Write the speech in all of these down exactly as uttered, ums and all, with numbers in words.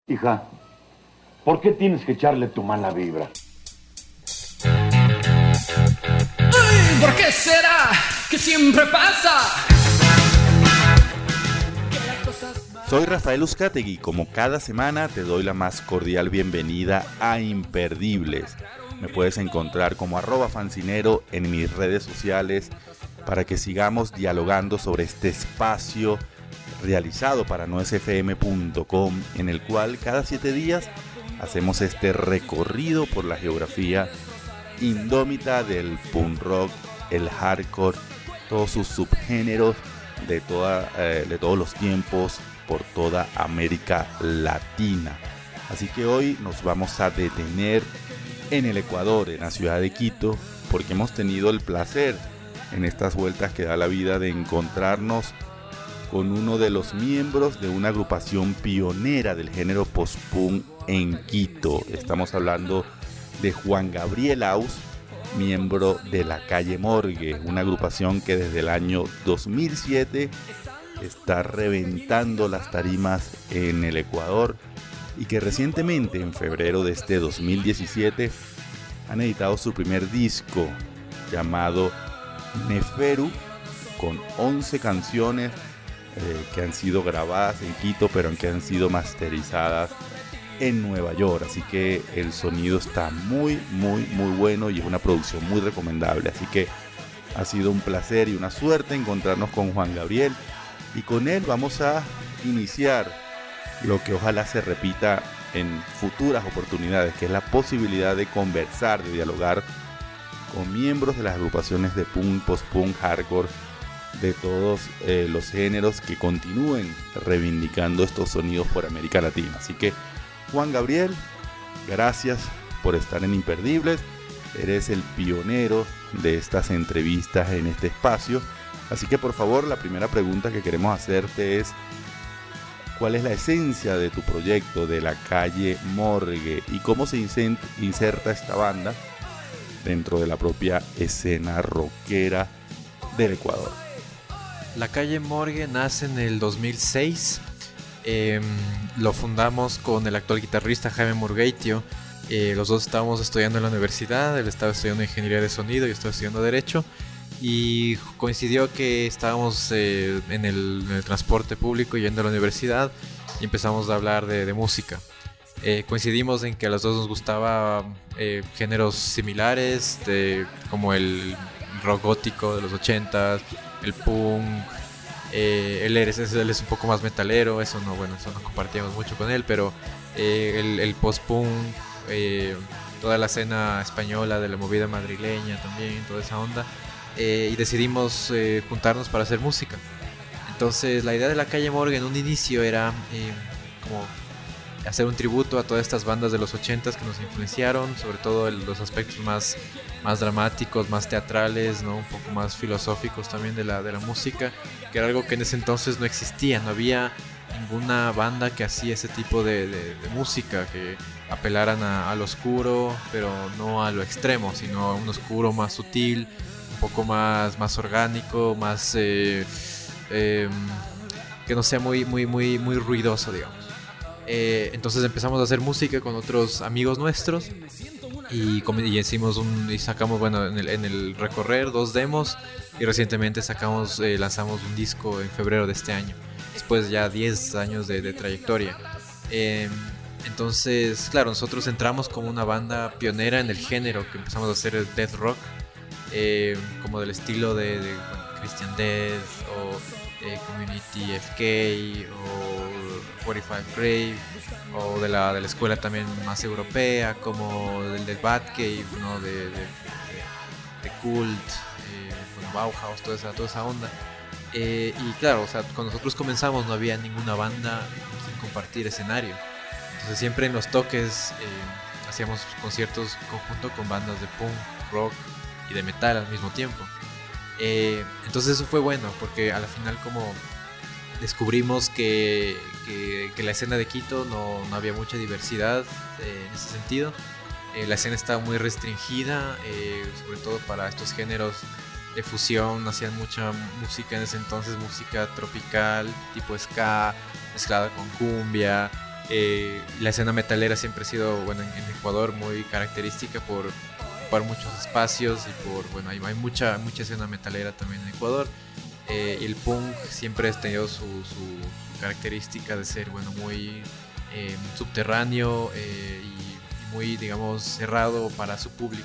Hija, ¿por qué tienes que echarle tu mala vibra? Ay, ¿por qué será que siempre pasa? Soy Rafael Uzcategui y como cada semana te doy la más cordial bienvenida a Imperdibles. Me puedes encontrar como arroba fancinero en mis redes sociales para que sigamos dialogando sobre este espacio realizado para no es f m punto com, en el cual cada siete días hacemos este recorrido por la geografía indómita del punk rock, el hardcore, todos sus subgéneros de, toda, eh, de todos los tiempos por toda América Latina. Así que hoy nos vamos a detener en el Ecuador, en la ciudad de Quito, porque hemos tenido el placer en estas vueltas que da la vida de encontrarnos con uno de los miembros de una agrupación pionera del género post-punk en Quito. Estamos hablando de Juan Gabriel Aus, miembro de La Calle Morgue, una agrupación que desde el año dos mil siete está reventando las tarimas en el Ecuador y que recientemente, en febrero de este dos mil diecisiete, han editado su primer disco llamado Neferu, con once canciones eh, que han sido grabadas en Quito, pero que han sido masterizadas en Nueva York. Así que el sonido está muy, muy, muy bueno y es una producción muy recomendable. Así que ha sido un placer y una suerte encontrarnos con Juan Gabriel, y con él vamos a iniciar lo que ojalá se repita en futuras oportunidades, que es la posibilidad de conversar, de dialogar con miembros de las agrupaciones de punk, post-punk, hardcore, de todos eh, los géneros que continúen reivindicando estos sonidos por América Latina. Así que, Juan Gabriel, gracias por estar en Imperdibles. Eres el pionero de estas entrevistas en este espacio. Así que, por favor, la primera pregunta que queremos hacerte es: ¿cuál es la esencia de tu proyecto de La Calle Morgue y cómo se inserta esta banda dentro de la propia escena rockera del Ecuador? La Calle Morgue nace en el dos mil seis. Eh, lo fundamos con el actual guitarrista Jaime Murgueitio. Eh, los dos estábamos estudiando en la universidad. Él estaba estudiando Ingeniería de Sonido y yo estaba estudiando Derecho. Y coincidió que estábamos eh, en, el, en el transporte público yendo a la universidad y empezamos a hablar de, de música. Eh, coincidimos en que a los dos nos gustaba eh, géneros similares, de, como el rock gótico de los ochentas, el punk. Eh, él, es, él es un poco más metalero, eso no, bueno, eso no compartíamos mucho con él, pero eh, el, el post-punk, eh, toda la escena española de la movida madrileña también, toda esa onda. Eh, y decidimos eh, juntarnos para hacer música. Entonces la idea de La Calle Morgue en un inicio era eh, como hacer un tributo a todas estas bandas de los ochentas que nos influenciaron, sobre todo el, los aspectos más, más dramáticos, más teatrales, ¿no? Un poco más filosóficos también de la, de la música, que era algo que en ese entonces no existía, no había ninguna banda que hacía ese tipo de, de, de música, que apelaran a, a lo oscuro, pero no a lo extremo, sino a un oscuro más sutil, un poco más, más orgánico, más eh, eh, que no sea muy, muy, muy, muy ruidoso, digamos. Eh, entonces empezamos a hacer música con otros amigos nuestros y, y hicimos un, y sacamos, bueno, en el, en el recorrer dos demos, y recientemente sacamos, eh, lanzamos un disco en febrero de este año, después ya diez años de, de trayectoria. Eh, entonces, claro, nosotros entramos como una banda pionera en el género, que empezamos a hacer el death rock. Eh, como del estilo de, de bueno, Christian Death o eh, Community F K o cuarenta y cinco Grave, o de la, de la escuela también más europea, como del, del Batcave, ¿no? de, de, de, de Cult, eh, bueno, Bauhaus, toda esa, toda esa onda. Eh, y claro, o sea, cuando nosotros comenzamos no había ninguna banda sin compartir escenario. Entonces siempre en los toques eh, hacíamos conciertos conjunto con bandas de punk, rock y de metal al mismo tiempo. Eh, entonces eso fue bueno, porque a la final como descubrimos que, que, que la escena de Quito no, no había mucha diversidad eh, en ese sentido. Eh, la escena estaba muy restringida, eh, sobre todo para estos géneros de fusión. Hacían mucha música en ese entonces, música tropical, tipo ska, mezclada con cumbia, Eh, la escena metalera siempre ha sido, bueno, en, en Ecuador muy característica por ocupar muchos espacios y por, bueno, hay, hay mucha, mucha escena metalera también en Ecuador. Eh, y el punk siempre ha tenido su, su característica de ser, bueno, muy eh, subterráneo eh, y muy, digamos, cerrado para su público.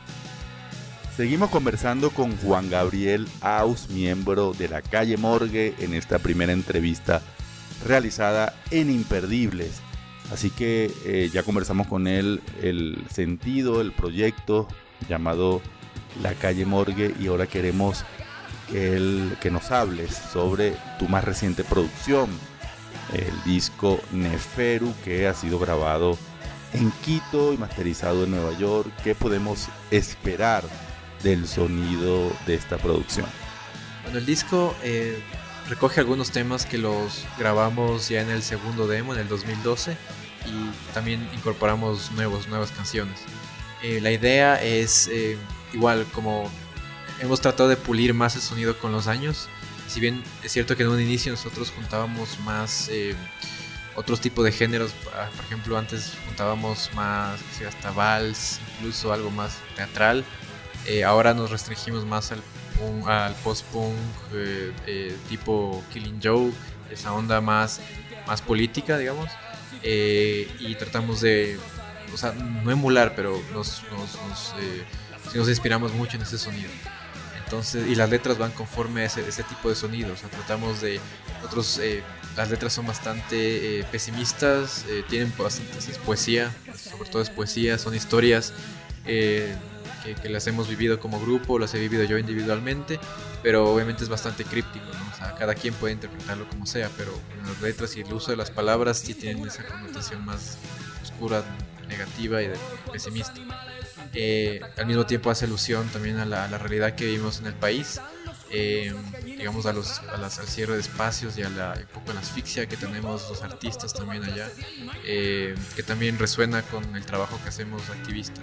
Seguimos conversando con Juan Gabriel Aus, miembro de La Calle Morgue, en esta primera entrevista realizada en Imperdibles. Así que eh, ya conversamos con él el sentido, el proyecto llamado La Calle Morgue, y ahora queremos que, él, que nos hables sobre tu más reciente producción, el disco Neferu, que ha sido grabado en Quito y masterizado en Nueva York. ¿Qué podemos esperar del sonido de esta producción? Bueno, el disco eh, recoge algunos temas que los grabamos ya en el segundo demo, en el dos mil doce, y también incorporamos nuevos, nuevas canciones. Eh, la idea es, eh, igual, como hemos tratado de pulir más el sonido con los años. Si bien es cierto que en un inicio nosotros juntábamos más eh, otros tipos de géneros, por ejemplo, antes juntábamos más, hasta vals, incluso algo más teatral. Eh, ahora nos restringimos más al, punk, al post-punk eh, eh, tipo Killing Joke, esa onda más, más política, digamos, eh, y tratamos de, o sea, no emular, pero nos, nos, nos, eh, nos inspiramos mucho en ese sonido. Entonces, y las letras van conforme a ese, ese tipo de sonidos. O sea, tratamos de, nosotros, eh, las letras son bastante eh, pesimistas, eh, tienen bastante es poesía, sobre todo es poesía, son historias eh, Que, que las hemos vivido como grupo, las he vivido yo individualmente, pero obviamente es bastante críptico, ¿no? O sea, cada quien puede interpretarlo como sea, pero las letras y el uso de las palabras sí tienen esa connotación más oscura, negativa y de, pesimista. Eh, al mismo tiempo hace alusión también a la, a la realidad que vivimos en el país, eh, digamos a los, a las, al cierre de espacios y a la, un poco a la asfixia que tenemos los artistas también allá, eh, que también resuena con el trabajo que hacemos activista.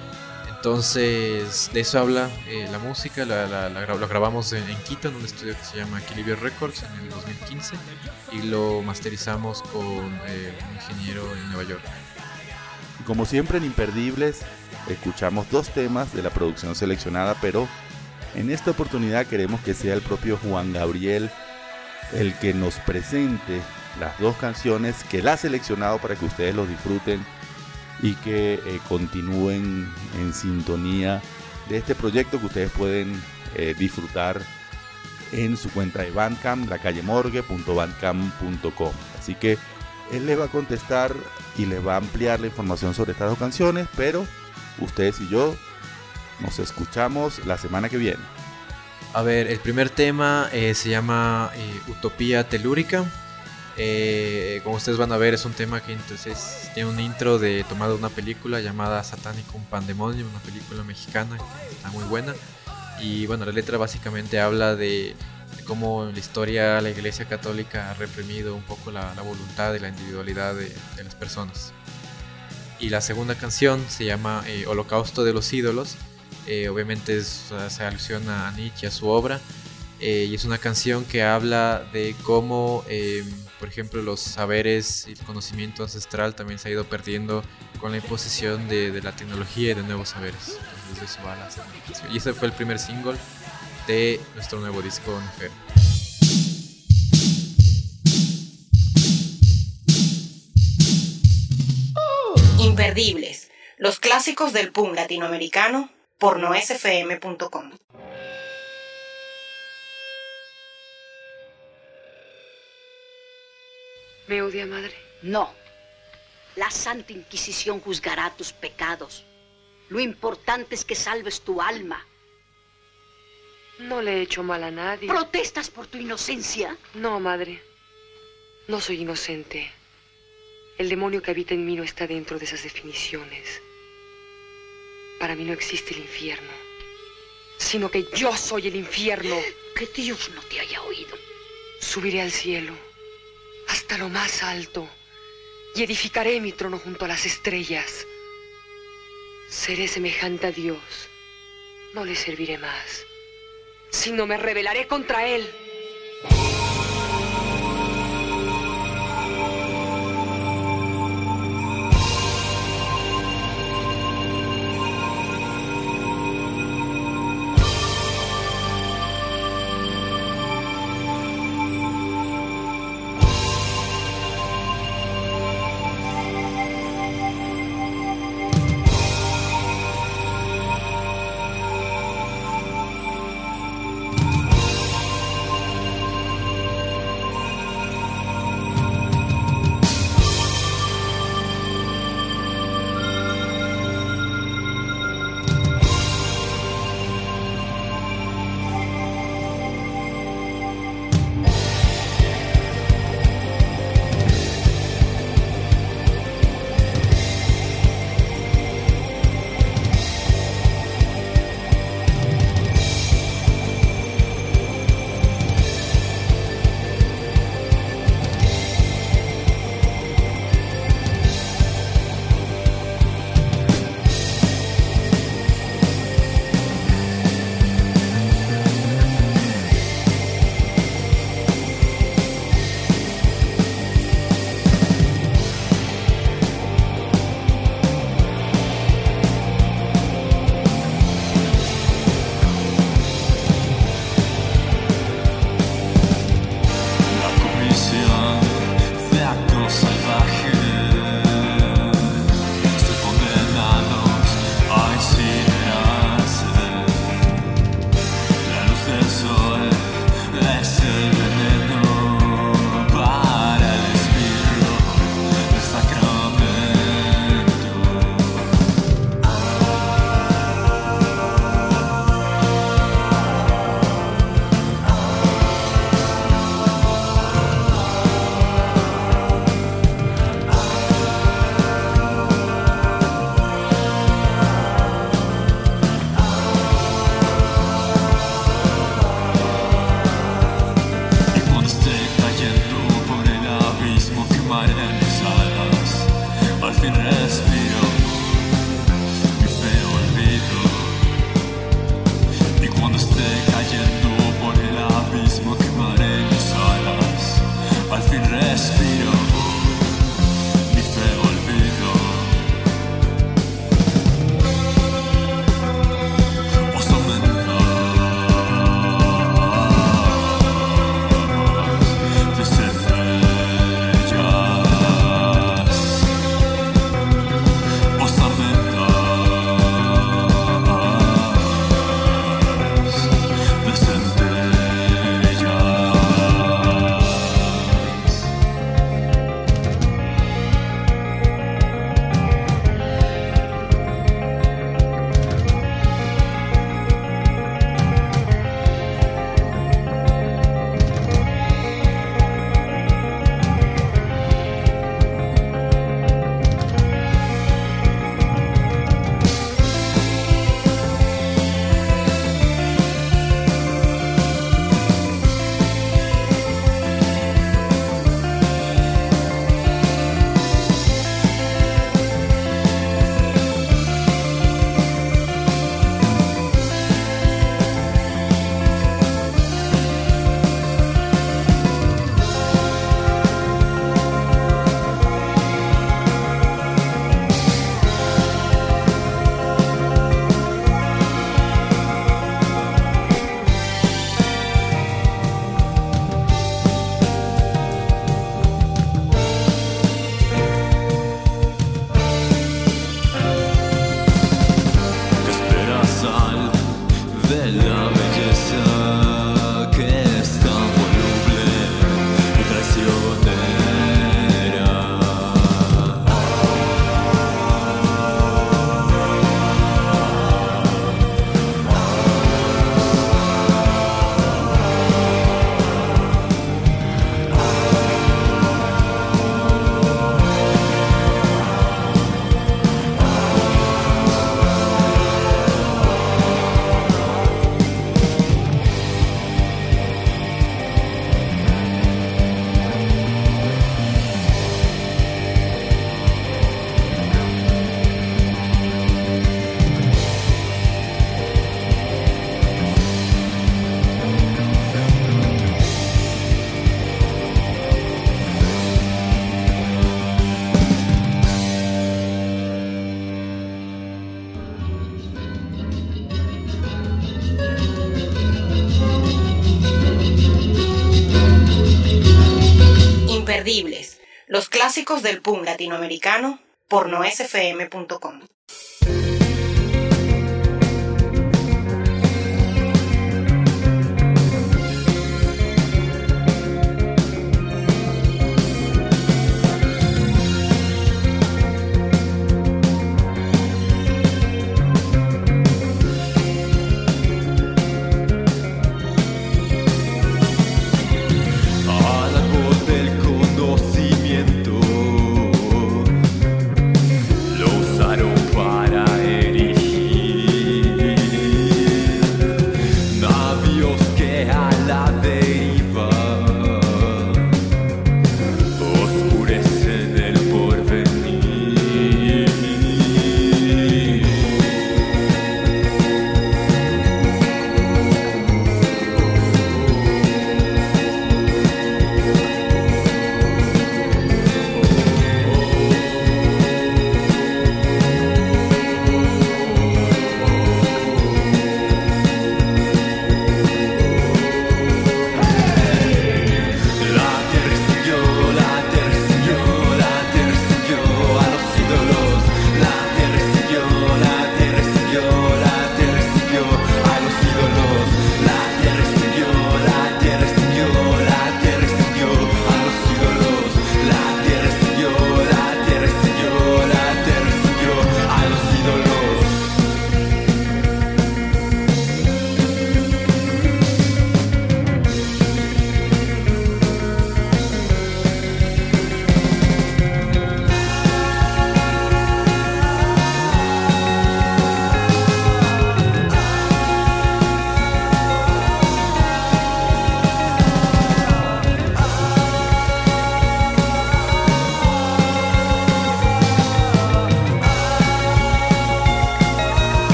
Entonces, de eso habla eh, la música. La, la, la, lo grabamos en, en Quito, en un estudio que se llama Equilibrio Records, en el dos mil quince, y lo masterizamos con eh, un ingeniero en Nueva York. Como siempre en Imperdibles, escuchamos dos temas de la producción seleccionada, pero en esta oportunidad queremos que sea el propio Juan Gabriel el que nos presente las dos canciones que él ha seleccionado para que ustedes los disfruten y que eh, continúen en sintonía de este proyecto que ustedes pueden eh, disfrutar en su cuenta de Bandcamp, la calle morgue punto bandcamp punto com. Así que él les va a contestar y les va a ampliar la información sobre estas dos canciones, pero ustedes y yo nos escuchamos la semana que viene. A ver, el primer tema eh, se llama eh, Utopía Telúrica. Eh, como ustedes van a ver, es un tema que entonces tiene un intro de tomado de una película llamada Satánico Pandemonium, una película mexicana que está muy buena. Y bueno, la letra básicamente habla de, de cómo en la historia la Iglesia Católica ha reprimido un poco la, la voluntad y la individualidad de, de las personas. Y la segunda canción se llama eh, Holocausto de los Ídolos. Eh, obviamente es, se alusiona a Nietzsche, a su obra. Eh, y es una canción que habla de cómo, eh, por ejemplo, los saberes y el conocimiento ancestral también se ha ido perdiendo con la imposición de, de la tecnología y de nuevos saberes. Entonces eso va a la segunda canción. Y ese fue el primer single de nuestro nuevo disco Neferu. Imperdibles, los clásicos del punk latinoamericano por noes f m punto com. ¿Me odia, madre? No. La Santa Inquisición juzgará tus pecados. Lo importante es que salves tu alma. No le he hecho mal a nadie. ¿Protestas por tu inocencia? No, madre. No soy inocente. El demonio que habita en mí no está dentro de esas definiciones. Para mí no existe el infierno, sino que yo soy el infierno. Que Dios no te haya oído. Subiré al cielo, hasta lo más alto, y edificaré mi trono junto a las estrellas. Seré semejante a Dios. No le serviré más, sino me rebelaré contra él. Imperdibles, los clásicos del punk latinoamericano por noesfm punto com.